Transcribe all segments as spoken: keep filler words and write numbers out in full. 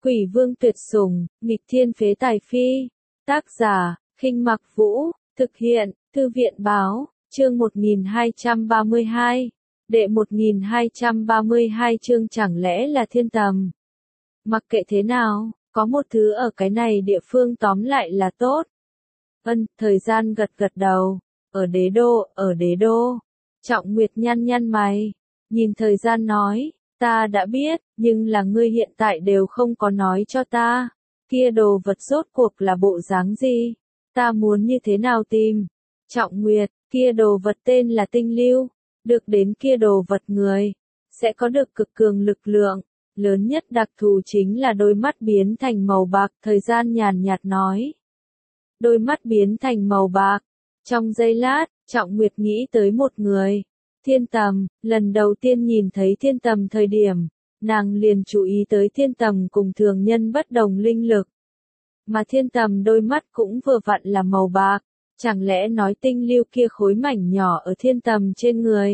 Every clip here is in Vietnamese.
Quỷ vương tuyệt sủng, nghịch thiên phế tài phi. Tác giả, Khinh Mặc Vũ, thực hiện, Thư viện báo, chương một nghìn hai trăm ba mươi hai. Đệ một nghìn hai trăm ba mươi hai chương chẳng lẽ là thiên tầm. Mặc kệ thế nào, có một thứ ở cái này địa phương tóm lại là tốt. Ân, thời gian gật gật đầu, ở đế đô, ở đế đô. Trọng Nguyệt nhăn nhăn mày, nhìn thời gian nói, ta đã biết, nhưng là ngươi hiện tại đều không có nói cho ta. Kia đồ vật rốt cuộc là bộ dáng gì? Ta muốn như thế nào tìm? Trọng Nguyệt, kia đồ vật tên là tinh lưu. Được đến kia đồ vật người, sẽ có được cực cường lực lượng. Lớn nhất đặc thù chính là đôi mắt biến thành màu bạc. Thời gian nhàn nhạt nói. Đôi mắt biến thành màu bạc. Trong giây lát, Trọng Nguyệt nghĩ tới một người. Thiên tầm, lần đầu tiên nhìn thấy thiên tầm thời điểm, nàng liền chú ý tới thiên tầm cùng thường nhân bất đồng linh lực. Mà thiên tầm đôi mắt cũng vừa vặn là màu bạc, chẳng lẽ nói tinh lưu kia khối mảnh nhỏ ở thiên tầm trên người.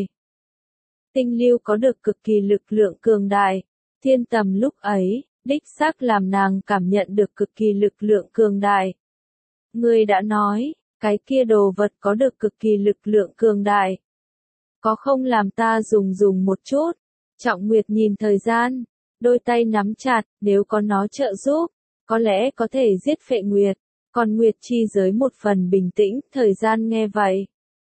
Tinh lưu có được cực kỳ lực lượng cường đại, thiên tầm lúc ấy, đích xác làm nàng cảm nhận được cực kỳ lực lượng cường đại. Ngươi đã nói, cái kia đồ vật có được cực kỳ lực lượng cường đại. Có không làm ta dùng dùng một chút? Trọng Nguyệt nhìn thời gian, đôi tay nắm chặt, nếu có nó trợ giúp, có lẽ có thể giết Phệ Nguyệt, còn Nguyệt chi giới một phần bình tĩnh. Thời gian nghe vậy,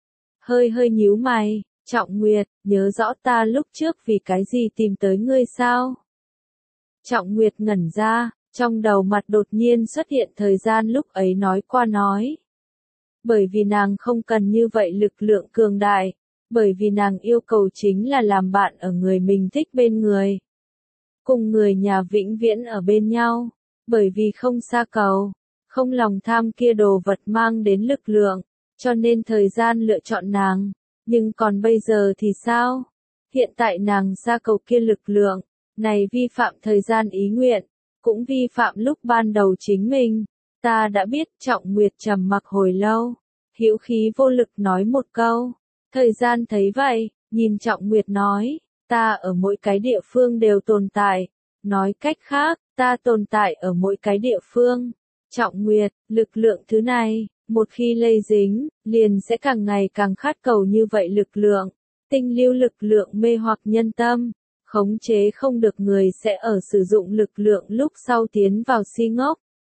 hơi hơi nhíu mày. Trọng Nguyệt, nhớ rõ ta lúc trước vì cái gì tìm tới ngươi sao? Trọng Nguyệt ngẩn ra, trong đầu mặt đột nhiên xuất hiện thời gian lúc ấy nói qua nói. Bởi vì nàng không cần như vậy lực lượng cường đại. Bởi vì nàng yêu cầu chính là làm bạn ở người mình thích bên người. Cùng người nhà vĩnh viễn ở bên nhau. Bởi vì không xa cầu, không lòng tham kia đồ vật mang đến lực lượng, cho nên thời gian lựa chọn nàng. Nhưng còn bây giờ thì sao? Hiện tại nàng xa cầu kia lực lượng, này vi phạm thời gian ý nguyện, cũng vi phạm lúc ban đầu chính mình. Ta đã biết. Trọng Nguyệt trầm mặc hồi lâu, hữu khí vô lực nói một câu. Thời gian thấy vậy, nhìn Trọng Nguyệt nói, ta ở mỗi cái địa phương đều tồn tại. Nói cách khác, ta tồn tại ở mỗi cái địa phương. Trọng Nguyệt, lực lượng thứ này, một khi lây dính, liền sẽ càng ngày càng khát cầu như vậy lực lượng. Tinh lưu lực lượng mê hoặc nhân tâm, khống chế không được người sẽ ở sử dụng lực lượng lúc sau tiến vào si ngốc.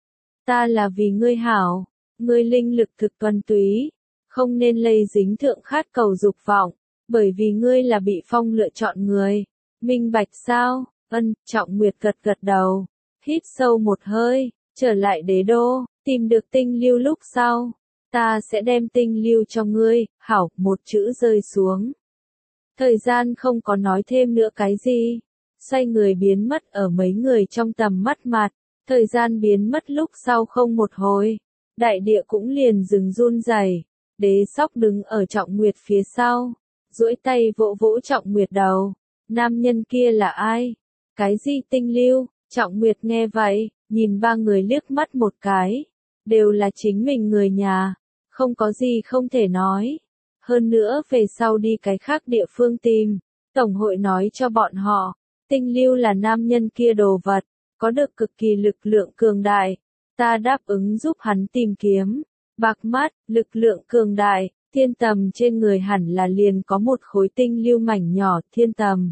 Ta là vì ngươi hảo, ngươi linh lực thực tuần túy. Không nên lây dính thượng khát cầu dục vọng, bởi vì ngươi là bị phong lựa chọn người. Minh bạch sao? Ân, Trọng Nguyệt gật gật đầu, hít sâu một hơi, trở lại đế đô, tìm được tinh lưu lúc sau. Ta sẽ đem tinh lưu cho ngươi, hảo, một chữ rơi xuống. Thời gian không có nói thêm nữa cái gì. Xoay người biến mất ở mấy người trong tầm mắt mặt. Thời gian biến mất lúc sau không một hồi. Đại địa cũng liền dừng run rẩy. Đế Sóc đứng ở Trọng Nguyệt phía sau, duỗi tay vỗ vỗ Trọng Nguyệt đầu. Nam nhân kia là ai? Cái gì tinh lưu? Trọng Nguyệt nghe vậy, nhìn ba người liếc mắt một cái. Đều là chính mình người nhà, không có gì không thể nói. Hơn nữa về sau đi cái khác địa phương tìm, Tổng hội nói cho bọn họ. Tinh lưu là nam nhân kia đồ vật, có được cực kỳ lực lượng cường đại. Ta đáp ứng giúp hắn tìm kiếm. Bạc mắt, lực lượng cường đại, thiên tầm trên người hẳn là liền có một khối tinh lưu mảnh nhỏ. Thiên tầm.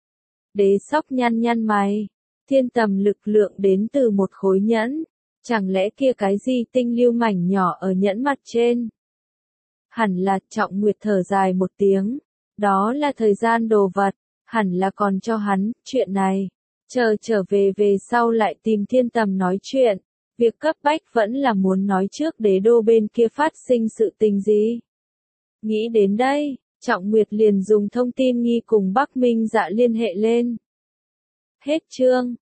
Đế Sóc nhăn nhăn mày. Thiên tầm lực lượng đến từ một khối nhẫn. Chẳng lẽ kia cái gì tinh lưu mảnh nhỏ ở nhẫn mặt trên? Hẳn là. Trọng Nguyệt thở dài một tiếng. Đó là thời gian đồ vật, hẳn là còn cho hắn. Chuyện này, chờ trở về về sau lại tìm thiên tầm nói chuyện. Việc cấp bách vẫn là muốn nói trước đế đô bên kia phát sinh sự tình gì. Nghĩ đến đây, Trọng Nguyệt liền dùng thông tin nghi cùng Bắc Minh Dạ liên hệ lên. Hết chương.